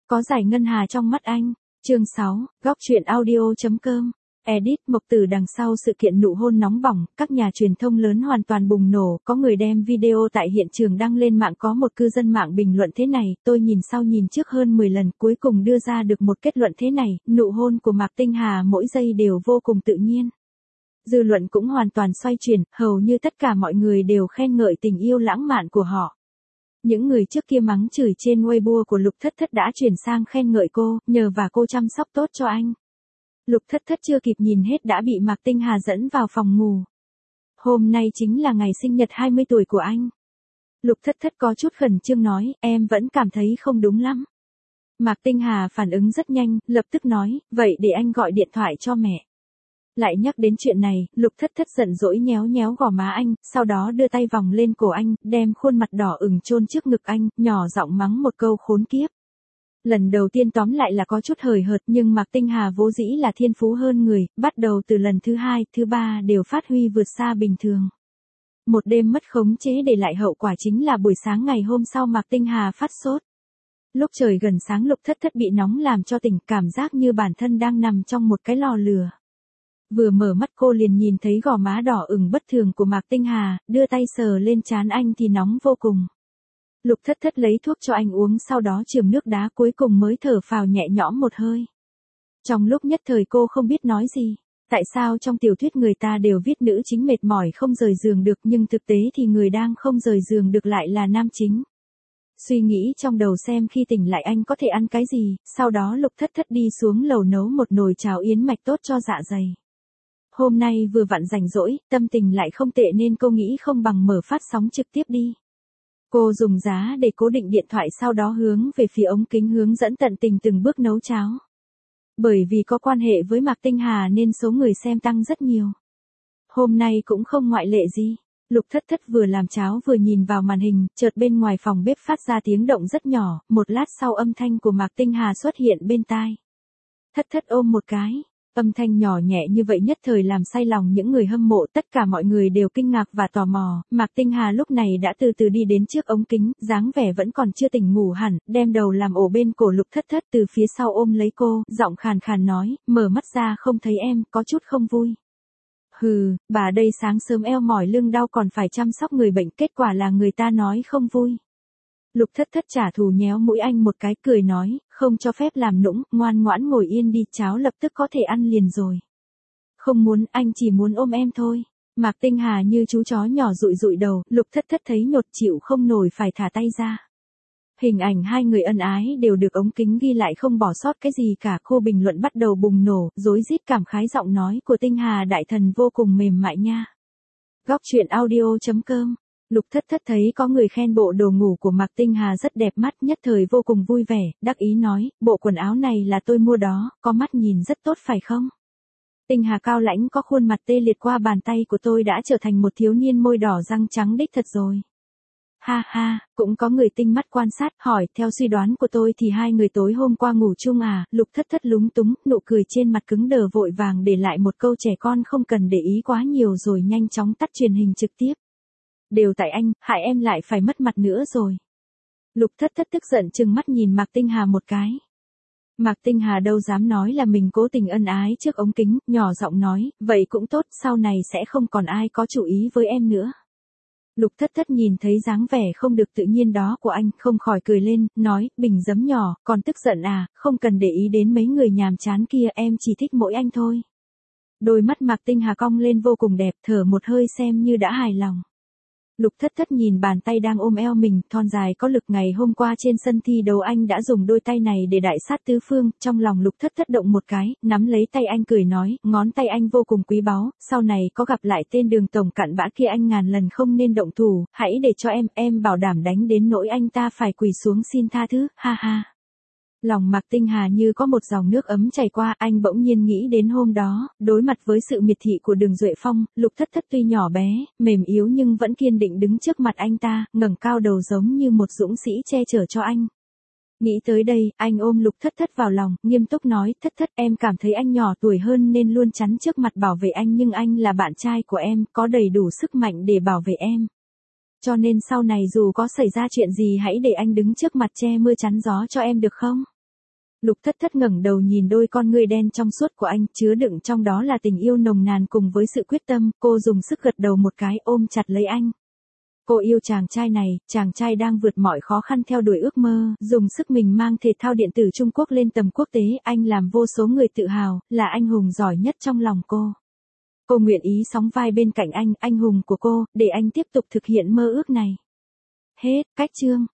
Có giải ngân hà trong mắt anh. Chương 6, góc truyện audio.com. Edit. Mộc Tử đằng sau sự kiện nụ hôn nóng bỏng, các nhà truyền thông lớn hoàn toàn bùng nổ, có người đem video tại hiện trường đăng lên mạng, có một cư dân mạng bình luận thế này, tôi nhìn sau nhìn trước hơn 10 lần, cuối cùng đưa ra được một kết luận thế này, nụ hôn của Mạc Tinh Hà mỗi giây đều vô cùng tự nhiên. Dư luận cũng hoàn toàn xoay chuyển, hầu như tất cả mọi người đều khen ngợi tình yêu lãng mạn của họ. Những người trước kia mắng chửi trên Weibo của Lục Thất Thất đã chuyển sang khen ngợi cô, nhờ và cô chăm sóc tốt cho anh. Lục Thất Thất chưa kịp nhìn hết đã bị Mạc Tinh Hà dẫn vào phòng ngủ. Hôm nay chính là ngày sinh nhật 20 tuổi của anh. Lục Thất Thất có chút khẩn trương nói, em vẫn cảm thấy không đúng lắm. Mạc Tinh Hà phản ứng rất nhanh, lập tức nói, vậy để anh gọi điện thoại cho mẹ. Lại nhắc đến chuyện này, Lục Thất Thất giận dỗi nhéo nhéo gò má anh, sau đó đưa tay vòng lên cổ anh, đem khuôn mặt đỏ ửng chôn trước ngực anh, nhỏ giọng mắng một câu khốn kiếp. Lần đầu tiên tóm lại là có chút hời hợt, nhưng Mạc Tinh Hà vốn dĩ là thiên phú hơn người, bắt đầu từ lần thứ 2, thứ 3 đều phát huy vượt xa bình thường. Một đêm mất khống chế để lại hậu quả chính là buổi sáng ngày hôm sau Mạc Tinh Hà phát sốt. Lúc trời gần sáng Lục Thất Thất bị nóng làm cho tỉnh, cảm giác như bản thân đang nằm trong một cái lò lửa. Vừa mở mắt cô liền nhìn thấy gò má đỏ ửng bất thường của Mạc Tinh Hà, đưa tay sờ lên trán anh thì nóng vô cùng. Lục Thất Thất lấy thuốc cho anh uống, sau đó chườm nước đá, cuối cùng mới thở phào nhẹ nhõm một hơi. Trong lúc nhất thời cô không biết nói gì. Tại sao trong tiểu thuyết người ta đều viết nữ chính mệt mỏi không rời giường được, nhưng thực tế thì người đang không rời giường được lại là nam chính. Suy nghĩ trong đầu xem khi tỉnh lại anh có thể ăn cái gì, sau đó Lục Thất Thất đi xuống lầu nấu một nồi cháo yến mạch tốt cho dạ dày. Hôm nay vừa vặn rảnh rỗi, tâm tình lại không tệ nên cô nghĩ không bằng mở phát sóng trực tiếp đi. Cô dùng giá để cố định điện thoại, sau đó hướng về phía ống kính hướng dẫn tận tình từng bước nấu cháo. Bởi vì có quan hệ với Mạc Tinh Hà nên số người xem tăng rất nhiều. Hôm nay cũng không ngoại lệ gì. Lục Thất Thất vừa làm cháo vừa nhìn vào màn hình, chợt bên ngoài phòng bếp phát ra tiếng động rất nhỏ, một lát sau âm thanh của Mạc Tinh Hà xuất hiện bên tai. Thất Thất ôm một cái. Âm thanh nhỏ nhẹ như vậy nhất thời làm say lòng những người hâm mộ, tất cả mọi người đều kinh ngạc và tò mò. Mạc Tinh Hà lúc này đã từ từ đi đến trước ống kính, dáng vẻ vẫn còn chưa tỉnh ngủ hẳn, đem đầu làm ổ bên cổ Lục Thất Thất, từ phía sau ôm lấy cô, giọng khàn khàn nói, mở mắt ra không thấy em, có chút không vui. Hừ, bà đây sáng sớm eo mỏi lưng đau còn phải chăm sóc người bệnh, kết quả là người ta nói không vui. Lục Thất Thất trả thù nhéo mũi anh một cái, cười nói, không cho phép làm nũng, ngoan ngoãn ngồi yên đi, cháo lập tức có thể ăn liền rồi. Không muốn, anh chỉ muốn ôm em thôi. Mạc Tinh Hà như chú chó nhỏ dụi dụi đầu, Lục Thất Thất thấy nhột chịu không nổi phải thả tay ra. Hình ảnh hai người ân ái đều được ống kính ghi lại không bỏ sót cái gì cả. Cô bình luận bắt đầu bùng nổ, rối rít cảm khái, giọng nói của Tinh Hà đại thần vô cùng mềm mại nha. Góc truyện audio.com. Lục Thất Thất thấy có người khen bộ đồ ngủ của Mạc Tinh Hà rất đẹp mắt, nhất thời vô cùng vui vẻ, đắc ý nói, bộ quần áo này là tôi mua đó, có mắt nhìn rất tốt phải không? Tinh Hà cao lãnh có khuôn mặt tê liệt, qua bàn tay của tôi đã trở thành một thiếu niên môi đỏ răng trắng đích thật rồi. Ha ha, cũng có người tinh mắt quan sát, hỏi, theo suy đoán của tôi thì hai người tối hôm qua ngủ chung à? Lục Thất Thất lúng túng, nụ cười trên mặt cứng đờ, vội vàng để lại một câu trẻ con không cần để ý quá nhiều rồi nhanh chóng tắt truyền hình trực tiếp. Đều tại anh, hại em lại phải mất mặt nữa rồi. Lục Thất Thất tức giận trừng mắt nhìn Mạc Tinh Hà một cái. Mạc Tinh Hà đâu dám nói là mình cố tình ân ái trước ống kính, nhỏ giọng nói, vậy cũng tốt, sau này sẽ không còn ai có chủ ý với em nữa. Lục Thất Thất nhìn thấy dáng vẻ không được tự nhiên đó của anh, không khỏi cười lên, nói, bình giấm nhỏ, còn tức giận à, không cần để ý đến mấy người nhàm chán kia, em chỉ thích mỗi anh thôi. Đôi mắt Mạc Tinh Hà cong lên vô cùng đẹp, thở một hơi xem như đã hài lòng. Lục Thất Thất nhìn bàn tay đang ôm eo mình, thon dài có lực, ngày hôm qua trên sân thi đấu anh đã dùng đôi tay này để đại sát tứ phương, trong lòng Lục Thất Thất động một cái, nắm lấy tay anh cười nói, ngón tay anh vô cùng quý báu, sau này có gặp lại tên Đường tổng cặn bã kia anh ngàn lần không nên động thủ, hãy để cho em bảo đảm đánh đến nỗi anh ta phải quỳ xuống xin tha thứ, ha ha. Lòng Mạc Tinh Hà như có một dòng nước ấm chảy qua, anh bỗng nhiên nghĩ đến hôm đó, đối mặt với sự miệt thị của Đường Duệ Phong, Lục Thất Thất tuy nhỏ bé, mềm yếu nhưng vẫn kiên định đứng trước mặt anh ta, ngẩng cao đầu giống như một dũng sĩ che chở cho anh. Nghĩ tới đây, anh ôm Lục Thất Thất vào lòng, nghiêm túc nói, Thất Thất, em cảm thấy anh nhỏ tuổi hơn nên luôn chắn trước mặt bảo vệ anh, nhưng anh là bạn trai của em, có đầy đủ sức mạnh để bảo vệ em. Cho nên sau này dù có xảy ra chuyện gì hãy để anh đứng trước mặt che mưa chắn gió cho em được không? Lục Thất Thất ngẩng đầu nhìn đôi con ngươi đen trong suốt của anh, chứa đựng trong đó là tình yêu nồng nàn cùng với sự quyết tâm, cô dùng sức gật đầu một cái ôm chặt lấy anh. Cô yêu chàng trai này, chàng trai đang vượt mọi khó khăn theo đuổi ước mơ, dùng sức mình mang thể thao điện tử Trung Quốc lên tầm quốc tế, anh làm vô số người tự hào, là anh hùng giỏi nhất trong lòng cô. Cô nguyện ý sóng vai bên cạnh anh hùng của cô, để anh tiếp tục thực hiện mơ ước này. Hết, cách chương.